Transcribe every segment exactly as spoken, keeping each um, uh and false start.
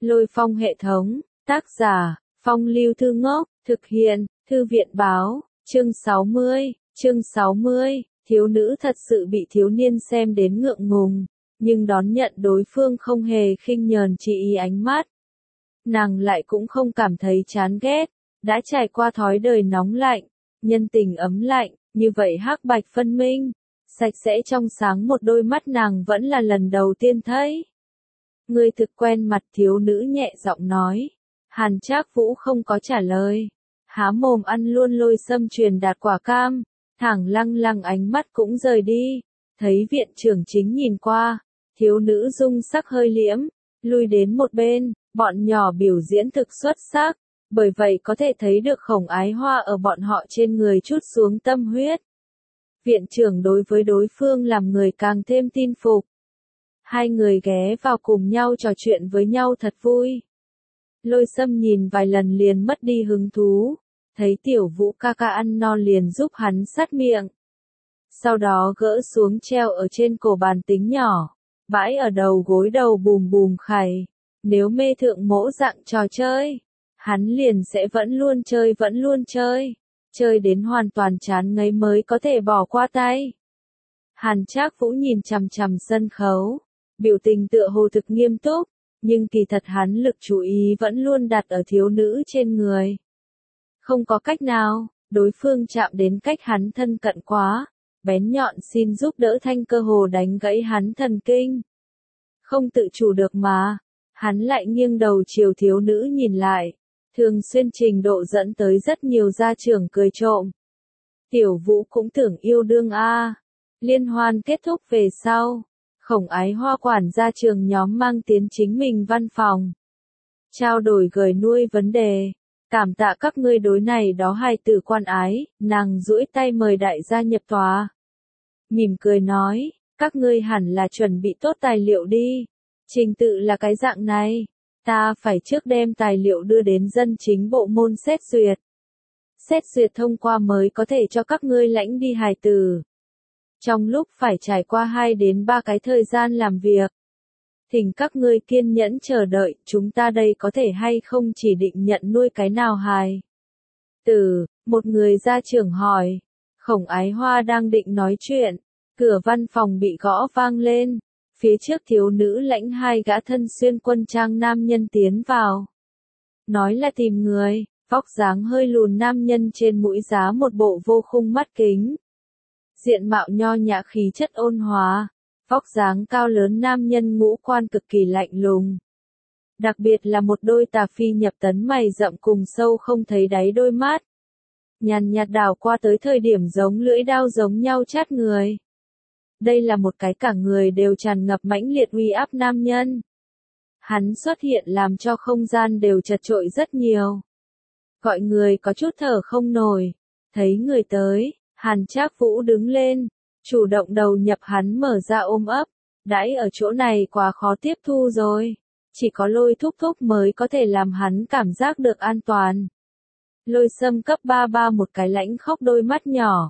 Lôi Phong hệ thống, tác giả, Phong Lưu Thư Ngốc, thực hiện, Thư viện báo, chương sáu mươi, chương sáu mươi, thiếu nữ thật sự bị thiếu niên xem đến ngượng ngùng, nhưng đón nhận đối phương không hề khinh nhờn chỉ ý ánh mắt. Nàng lại cũng không cảm thấy chán ghét, đã trải qua thói đời nóng lạnh, nhân tình ấm lạnh, như vậy hắc bạch phân minh, sạch sẽ trong sáng một đôi mắt nàng vẫn là lần đầu tiên thấy. Ngươi thực quen mặt, thiếu nữ nhẹ giọng nói. Hàn Trác Vũ không có trả lời, há mồm ăn luôn Lôi Sâm truyền đạt quả cam, thẳng lăng lăng ánh mắt cũng rời đi, thấy viện trưởng chính nhìn qua, thiếu nữ dung sắc hơi liễm, lui đến một bên, bọn nhỏ biểu diễn thực xuất sắc, bởi vậy có thể thấy được Khổng Ái Hoa ở bọn họ trên người chút xuống tâm huyết. Viện trưởng đối với đối phương làm người càng thêm tin phục. Hai người ghé vào cùng nhau trò chuyện với nhau thật vui. Lôi Sâm nhìn vài lần liền mất đi hứng thú, thấy Tiểu Vũ ca ca ăn no liền giúp hắn sắt miệng. Sau đó gỡ xuống treo ở trên cổ bàn tính nhỏ, bãi ở đầu gối đầu bùm bùm khày. Nếu mê thượng mỗ dạng trò chơi, hắn liền sẽ vẫn luôn chơi vẫn luôn chơi, chơi đến hoàn toàn chán ngấy mới có thể bỏ qua tay. Hàn Trác Vũ nhìn chằm chằm sân khấu, biểu tình tựa hồ thực nghiêm túc, nhưng kỳ thật hắn lực chú ý vẫn luôn đặt ở thiếu nữ trên người. Không có cách nào, đối phương chạm đến cách hắn thân cận quá, bén nhọn xin giúp đỡ thanh cơ hồ đánh gãy hắn thần kinh. Không tự chủ được mà, hắn lại nghiêng đầu chiều thiếu nữ nhìn lại, thường xuyên trình độ dẫn tới rất nhiều gia trưởng cười trộm. Tiểu Vũ cũng tưởng yêu đương a. Liên hoan kết thúc về sau, Khổng Ái Hoa quản gia trường nhóm mang tiến chính mình văn phòng. Trao đổi gửi nuôi vấn đề, cảm tạ các ngươi đối này đó hài tử quan ái, nàng duỗi tay mời đại gia nhập tòa. Mỉm cười nói, các ngươi hẳn là chuẩn bị tốt tài liệu đi. Trình tự là cái dạng này, ta phải trước đem tài liệu đưa đến dân chính bộ môn xét duyệt. Xét duyệt thông qua mới có thể cho các ngươi lãnh đi hài tử. Trong lúc phải trải qua hai đến ba cái thời gian làm việc. Thỉnh các ngươi kiên nhẫn chờ đợi, chúng ta đây có thể hay không chỉ định nhận nuôi cái nào hài. Tử, một người gia trưởng hỏi. Khổng Ái Hoa đang định nói chuyện, cửa văn phòng bị gõ vang lên. Phía trước thiếu nữ lãnh hai gã thân xuyên quân trang nam nhân tiến vào. Nói là tìm người, vóc dáng hơi lùn nam nhân trên mũi giá một bộ vô khung mắt kính. Diện mạo nho nhã khí chất ôn hòa, vóc dáng cao lớn nam nhân ngũ quan cực kỳ lạnh lùng. Đặc biệt là một đôi tà phi nhập tấn mày rậm cùng sâu không thấy đáy đôi mắt. Nhàn nhạt đảo qua tới thời điểm giống lưỡi đao giống nhau chát người. Đây là một cái cả người đều tràn ngập mãnh liệt uy áp nam nhân. Hắn xuất hiện làm cho không gian đều chật trội rất nhiều. Gọi người có chút thở không nổi. Thấy người tới, Hàn Trác Vũ đứng lên, chủ động đầu nhập hắn mở ra ôm ấp. Đãi ở chỗ này quá khó tiếp thu rồi. Chỉ có Lôi thúc thúc mới có thể làm hắn cảm giác được an toàn. Lôi Sâm cấp ba ba một cái lãnh khóc đôi mắt nhỏ.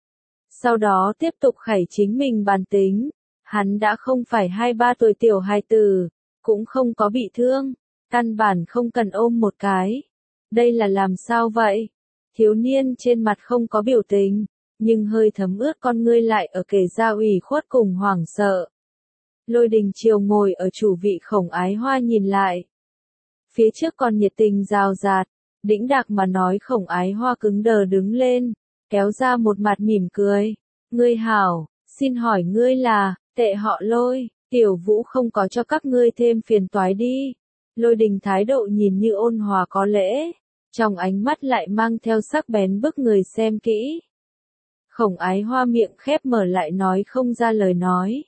Sau đó tiếp tục khẩy chính mình bàn tính, hắn đã không phải hai ba tuổi tiểu hài tử, cũng không có bị thương, căn bản không cần ôm một cái. Đây là làm sao vậy? Thiếu niên trên mặt không có biểu tình, nhưng hơi thấm ướt con ngươi lại ở kể ra ủy khuất cùng hoảng sợ. Lôi Đình Chiều ngồi ở chủ vị Khổng Ái Hoa nhìn lại. Phía trước còn nhiệt tình rào rạt, đĩnh đạc mà nói Khổng Ái Hoa cứng đờ đứng lên. Kéo ra một mặt mỉm cười. Ngươi hảo, xin hỏi ngươi là, tệ họ Lôi, Tiểu Vũ không có cho các ngươi thêm phiền toái đi. Lôi Đình thái độ nhìn như ôn hòa có lễ, trong ánh mắt lại mang theo sắc bén bức người xem kỹ. Khổng Ái Hoa miệng khép mở lại nói không ra lời nói.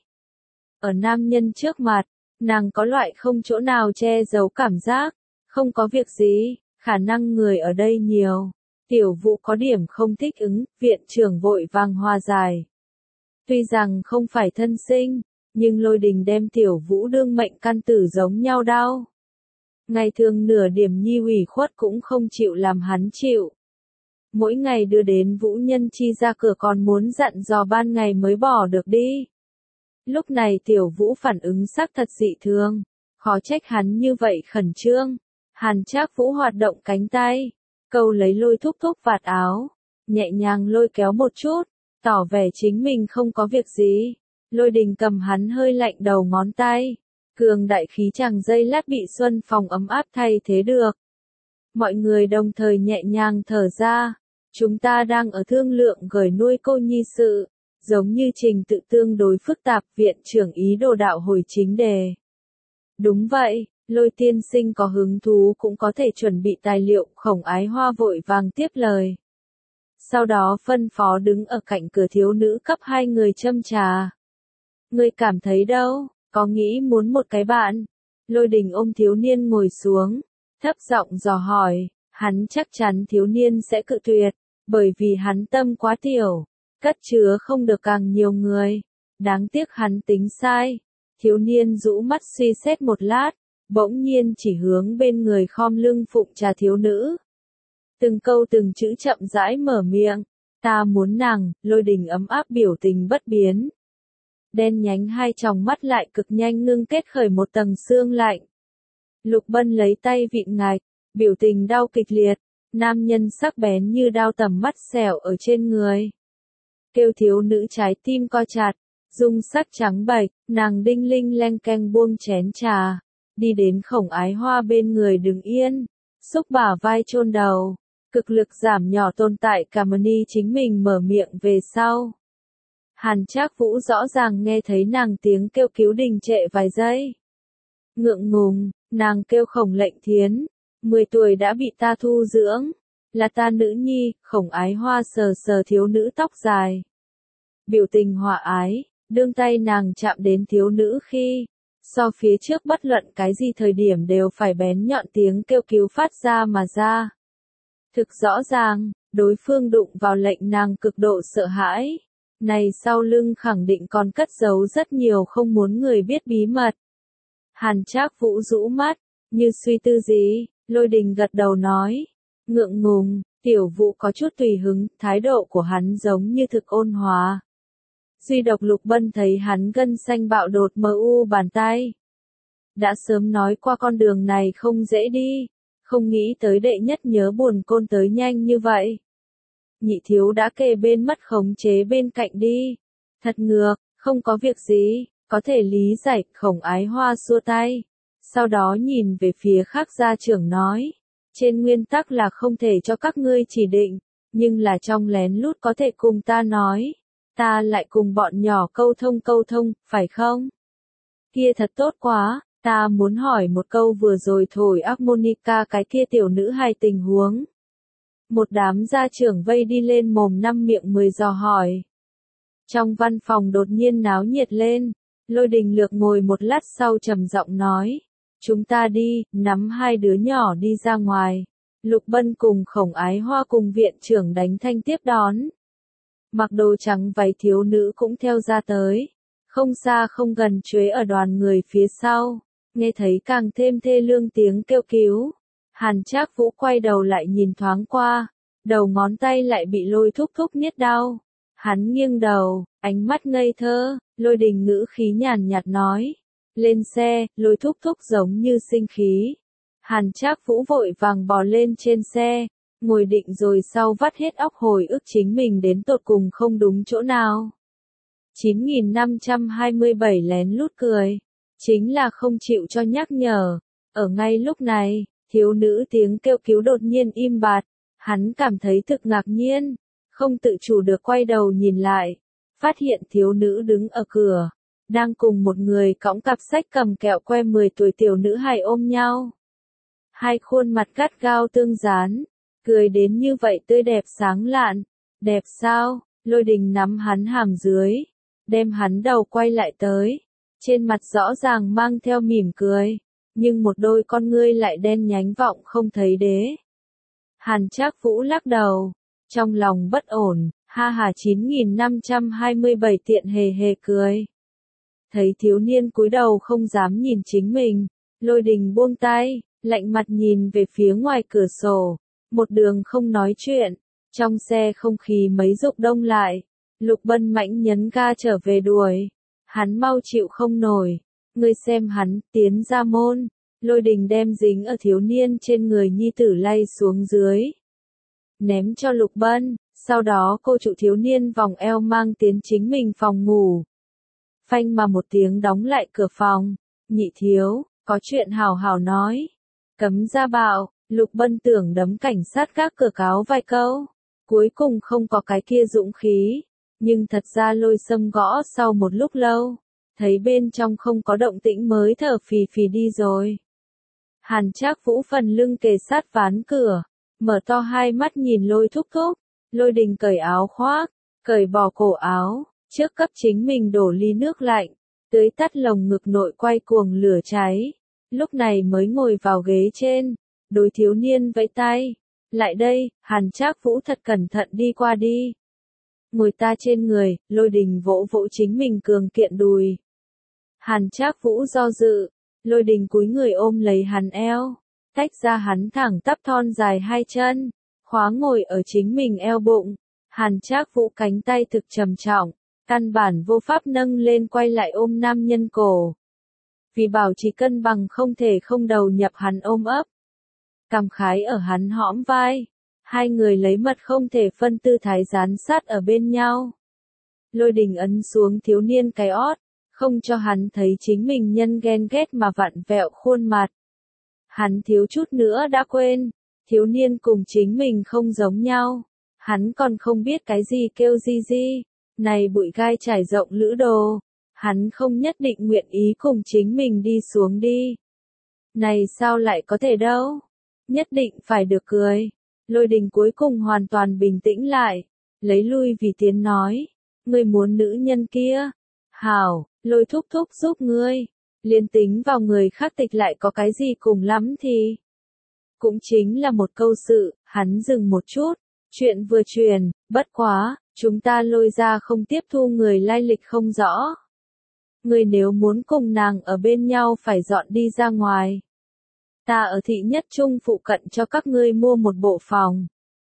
Ở nam nhân trước mặt, nàng có loại không chỗ nào che giấu cảm giác, không có việc gì, khả năng người ở đây nhiều. Tiểu Vũ có điểm không thích ứng, viện trưởng vội vàng hòa giải. Tuy rằng không phải thân sinh, nhưng Lôi Đình đem Tiểu Vũ đương mệnh căn tử giống nhau đau. Ngày thường nửa điểm nhi ủy khuất cũng không chịu làm hắn chịu. Mỗi ngày đưa đến Vũ Nhân Chi ra cửa còn muốn dặn dò ban ngày mới bỏ được đi. Lúc này Tiểu Vũ phản ứng sắc thật dị thường, Khó trách hắn như vậy khẩn trương. Hàn Trác Vũ hoạt động cánh tay, câu lấy Lôi Thúc Thúc vạt áo, nhẹ nhàng lôi kéo một chút, tỏ vẻ chính mình không có việc gì. Lôi Đình cầm hắn hơi lạnh đầu ngón tay, cường đại khí chẳng giây lát bị Xuân Phòng ấm áp thay thế được. Mọi người đồng thời nhẹ nhàng thở ra, chúng ta đang ở thương lượng gửi nuôi cô nhi sự, giống như trình tự tương đối phức tạp, viện trưởng ý đồ đạo hồi chính đề. Đúng vậy, Lôi tiên sinh có hứng thú cũng có thể chuẩn bị tài liệu. Khổng Ái Hoa vội vàng tiếp lời. Sau đó phân phó đứng ở cạnh cửa thiếu nữ cấp hai người châm trà. Ngươi cảm thấy đâu, có nghĩ muốn một cái bạn? Lôi Đình ôm thiếu niên ngồi xuống, thấp giọng dò hỏi. Hắn chắc chắn thiếu niên sẽ cự tuyệt, bởi vì hắn tâm quá tiểu, cất chứa không được càng nhiều người. Đáng tiếc hắn tính sai. Thiếu niên rũ mắt suy xét một lát, bỗng nhiên chỉ hướng bên người khom lưng phụng trà thiếu nữ. Từng câu từng chữ chậm rãi mở miệng, ta muốn nàng. Lôi Đình ấm áp biểu tình bất biến. Đen nhánh hai tròng mắt lại cực nhanh ngưng kết khởi một tầng sương lạnh. Lục Bân lấy tay vịn ngạch, biểu tình đau kịch liệt, nam nhân sắc bén như đao tầm mắt xẻo ở trên người. Kêu thiếu nữ trái tim co chặt, dung sắc trắng bệch, nàng đinh linh leng keng buông chén trà, đi đến Khổng Ái Hoa bên người đứng yên, xúc bả vai chôn đầu, cực lực giảm nhỏ tồn tại cảm ơn chính mình mở miệng về sau. Hàn Trác Vũ rõ ràng nghe thấy nàng tiếng kêu cứu đình trệ vài giây. Ngượng ngùng, nàng kêu Khổng Lệnh Thiến, mười tuổi đã bị ta thu dưỡng, là ta nữ nhi. Khổng Ái Hoa sờ sờ thiếu nữ tóc dài, biểu tình hòa ái, đương tay nàng chạm đến thiếu nữ khi, so phía trước bất luận cái gì thời điểm đều phải bén nhọn tiếng kêu cứu phát ra mà ra. Thực rõ ràng, đối phương đụng vào lệnh nàng cực độ sợ hãi. Này sau lưng khẳng định còn cất giấu rất nhiều không muốn người biết bí mật. Hàn Trác Vũ rũ mắt, như suy tư gì. Lôi Đình gật đầu nói, ngượng ngùng. Tiểu Vũ có chút tùy hứng, thái độ của hắn giống như thực ôn hòa. Duy độc Lục Bân thấy hắn gân xanh bạo đột mờ u bàn tay. Đã sớm nói qua con đường này không dễ đi, không nghĩ tới đệ nhất nhớ buồn côn tới nhanh như vậy. Nhị thiếu đã kề bên mất khống chế bên cạnh đi. Thật ngược, không có việc gì, có thể lý giải. Khổng Ái Hoa xua tay, sau đó nhìn về phía khác gia trưởng nói, trên nguyên tắc là không thể cho các ngươi chỉ định, nhưng là trong lén lút có thể cùng ta nói, ta lại cùng bọn nhỏ câu thông câu thông, phải không? Kia thật tốt quá, ta muốn hỏi một câu vừa rồi thổi harmonica cái kia tiểu nữ hài tình huống. Một đám gia trưởng vây đi lên mồm năm miệng mười dò hỏi. Trong văn phòng đột nhiên náo nhiệt lên, Lôi Đình lược ngồi một lát sau trầm giọng nói, chúng ta đi, nắm hai đứa nhỏ đi ra ngoài. Lục Bân cùng Khổng Ái Hoa cùng viện trưởng đánh thanh tiếp đón. Mặc đồ trắng váy thiếu nữ cũng theo ra tới, không xa không gần chuế ở đoàn người phía sau, nghe thấy càng thêm thê lương tiếng kêu cứu. Hàn Trác Vũ quay đầu lại nhìn thoáng qua, đầu ngón tay lại bị Lôi Thúc Thúc niết đau. Hắn nghiêng đầu, ánh mắt ngây thơ. Lôi Đình ngữ khí nhàn nhạt nói, lên xe. Lôi Thúc Thúc giống như sinh khí. Hàn Trác Vũ vội vàng bò lên trên xe, ngồi định rồi sau vắt hết óc hồi ức chính mình đến tột cùng không đúng chỗ nào. chín nghìn năm trăm hai mươi bảy lén lút cười, chính là không chịu cho nhắc nhở. Ở ngay lúc này, thiếu nữ tiếng kêu cứu đột nhiên im bặt, hắn cảm thấy thực ngạc nhiên, không tự chủ được quay đầu nhìn lại, phát hiện thiếu nữ đứng ở cửa, đang cùng một người cõng cặp sách cầm kẹo que mười tuổi tiểu nữ hài ôm nhau. Hai khuôn mặt gắt gao tương dán, cười đến như vậy tươi đẹp sáng lạn. Đẹp sao? Lôi Đình nắm hắn hàm dưới, đem hắn đầu quay lại tới, trên mặt rõ ràng mang theo mỉm cười, nhưng một đôi con ngươi lại đen nhánh vọng không thấy đế. Hàn Trác Vũ lắc đầu, trong lòng bất ổn, ha hà chín nghìn năm trăm hai mươi bảy tiện hề hề cười. Thấy thiếu niên cúi đầu không dám nhìn chính mình, Lôi Đình buông tay, lạnh mặt nhìn về phía ngoài cửa sổ, một đường không nói chuyện. Trong xe không khí mấy rục đông lại, Lục Bân mạnh nhấn ga trở về đuổi, hắn mau chịu không nổi, Ngươi xem hắn, tiến ra môn. Lôi Đình đem dính ở thiếu niên trên người nhi tử lay xuống dưới. Ném cho Lục Bân, sau đó cô trụ thiếu niên vòng eo mang tiến chính mình phòng ngủ. Phanh mà một tiếng đóng lại cửa phòng. Nhị thiếu, có chuyện hào hào nói. Cấm ra bạo, Lục Bân tưởng đấm cảnh sát gác cửa cáo vài câu. Cuối cùng không có cái kia dũng khí. Nhưng thật ra Lôi Sâm gõ sau một lúc lâu. Thấy bên trong không có động tĩnh mới thở phì phì đi rồi. Hàn Trác Vũ phần lưng kề sát ván cửa. Mở to hai mắt nhìn Lôi thúc thúc. Lôi Đình cởi áo khoác. Cởi bỏ cổ áo. Trước cấp chính mình đổ ly nước lạnh. Tưới tắt lồng ngực nội quay cuồng lửa cháy. Lúc này mới ngồi vào ghế trên. Đối thiếu niên vẫy tay. Lại đây, Hàn Trác Vũ thật cẩn thận đi qua đi. Ngồi ta trên người, Lôi Đình vỗ vỗ chính mình cường kiện đùi. Hàn Trác Vũ do dự. Lôi Đình cúi người ôm lấy hắn eo. Tách ra hắn thẳng tắp thon dài hai chân. Khóa ngồi ở chính mình eo bụng. Hàn Trác Vũ cánh tay thực trầm trọng. Căn bản vô pháp nâng lên quay lại ôm nam nhân cổ. Vì bảo trì cân bằng không thể không đầu nhập hắn ôm ấp. Cằm khái ở hắn hõm vai. Hai người lấy mật không thể phân tư thái dán sát ở bên nhau. Lôi Đình ấn xuống thiếu niên cái ót. Không cho hắn thấy chính mình nhân ghen ghét mà vặn vẹo khuôn mặt. Hắn thiếu chút nữa đã quên. Thiếu niên cùng chính mình không giống nhau. Hắn còn không biết cái gì kêu di di. Này bụi gai trải rộng lữ đồ. Hắn không nhất định nguyện ý cùng chính mình đi xuống đi. Này sao lại có thể đâu. Nhất định phải được cười. Lôi Đình cuối cùng hoàn toàn bình tĩnh lại. Lấy lui vì tiến nói. Ngươi muốn nữ nhân kia. Hảo, Lôi thúc thúc giúp ngươi. Liên tính vào người khác tịch lại có cái gì cùng lắm thì. Cũng chính là một câu sự, hắn dừng một chút. Chuyện vừa truyền, bất quá, chúng ta Lôi ra không tiếp thu người lai lịch không rõ. Ngươi nếu muốn cùng nàng ở bên nhau phải dọn đi ra ngoài. Ta ở thị nhất trung phụ cận cho các ngươi mua một bộ phòng.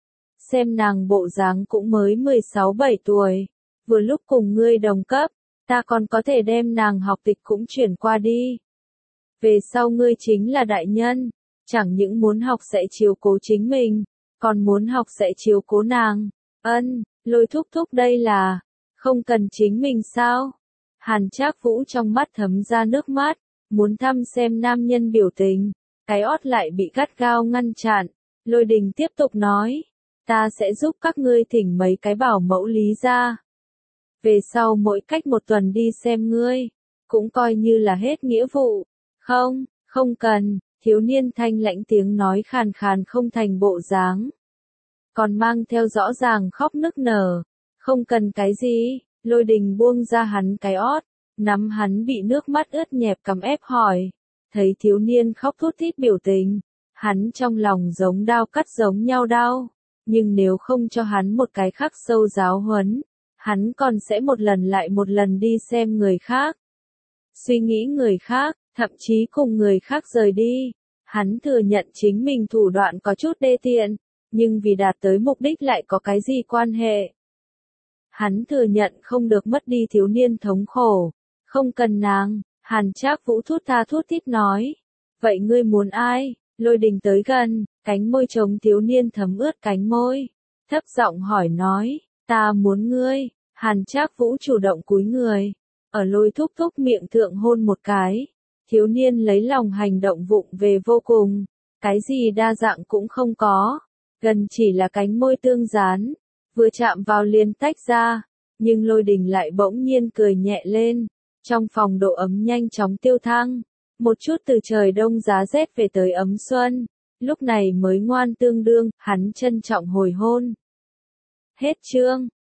Xem nàng bộ dáng cũng mới mười sáu bảy tuổi. Vừa lúc cùng ngươi đồng cấp, ta còn có thể đem nàng học tịch cũng chuyển qua đi. Về sau ngươi chính là đại nhân. Chẳng những muốn học sẽ chiếu cố chính mình, còn muốn học sẽ chiếu cố nàng. Ân, Lôi thúc thúc đây là, không cần chính mình sao? Hàn Trác Vũ trong mắt thấm ra nước mắt, muốn thăm xem nam nhân biểu tình. Cái ót lại bị gắt gao ngăn chặn. Lôi Đình tiếp tục nói. Ta sẽ giúp các ngươi thỉnh mấy cái bảo mẫu lý ra. Về sau mỗi cách một tuần đi xem ngươi. Cũng coi như là hết nghĩa vụ. Không, không cần. Thiếu niên thanh lãnh tiếng nói khàn khàn không thành bộ dáng. Còn mang theo rõ ràng khóc nức nở. Không cần cái gì. Lôi Đình buông ra hắn cái ót. Nắm hắn bị nước mắt ướt nhẹp cằm ép hỏi. Thấy thiếu niên khóc thút thít biểu tình, hắn trong lòng giống đao cắt giống nhau đau, nhưng nếu không cho hắn một cái khắc sâu giáo huấn, hắn còn sẽ một lần lại một lần đi xem người khác, suy nghĩ người khác, thậm chí cùng người khác rời đi. Hắn thừa nhận chính mình thủ đoạn có chút đê tiện, nhưng vì đạt tới mục đích lại có cái gì quan hệ. Hắn thừa nhận không được mất đi thiếu niên thống khổ, không cần nàng. Hàn Trác Vũ thút tha thút thít nói. Vậy ngươi muốn ai? Lôi Đình tới gần, cánh môi trống thiếu niên thấm ướt cánh môi. Thấp giọng hỏi nói, ta muốn ngươi. Hàn Trác Vũ chủ động cúi người. Ở Lôi thúc thúc miệng thượng hôn một cái. Thiếu niên lấy lòng hành động vụng về vô cùng. Cái gì đa dạng cũng không có. Gần chỉ là cánh môi tương dán. Vừa chạm vào liền tách ra. Nhưng Lôi Đình lại bỗng nhiên cười nhẹ lên. Trong phòng độ ấm nhanh chóng tiêu thăng, một chút từ trời đông giá rét về tới ấm xuân, lúc này mới ngoan tương đương, hắn trân trọng hồi hôn. Hết chương.